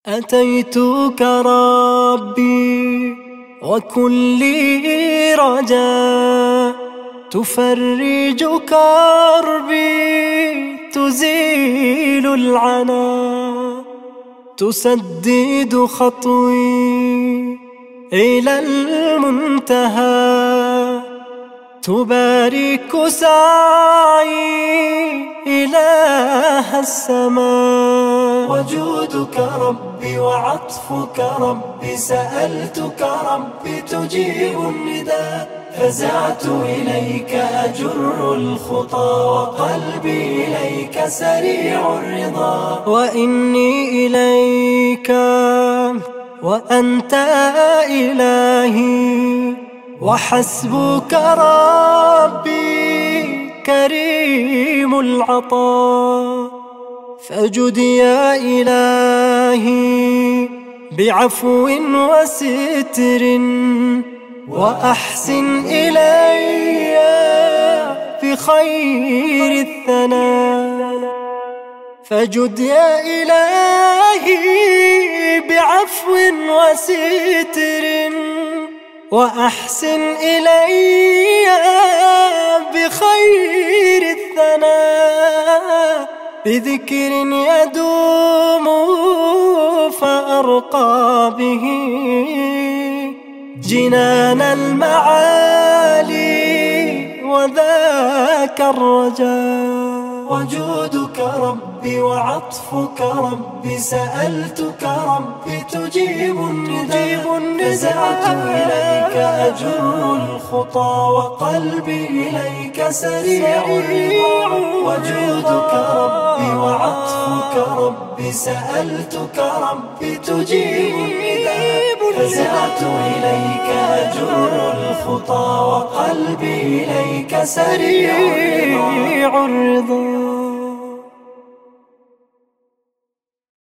أتيتك ربي وكلي رجاء، تفرج كربي تزيل العنا، تسدد خطوي إلى المنتهى، تبارك سعي إله السماء. وجودك ربي وعطفك ربي، سألتك ربي تجيب النداء، فزعت إليك أجر الخطى، وقلبي إليك سريع الرضا. وإني إليك وأنت إلهي، وحسبك ربي كريم العطاء. فاجد يا إلهي بعفو وستر، وأحسن إلي بخير الثناء. فاجد يا إلهي بعفو وستر، وأحسن إلي بخير الثناء. بذكر يدوم فأرقى به جنان المعالي، وذاك الرجاء. وجودك ربي وعطفك ربي، سألتك ربي تجيب النداء، فزعت إليك أجر الخطى، وقلبي إليك سريع الرضا. وجودك ربي وعطفك ربي، سألتك ربي تجيب النداء، فزعت إليك أجر الخطى، وقلبي إليك سريع الرضا.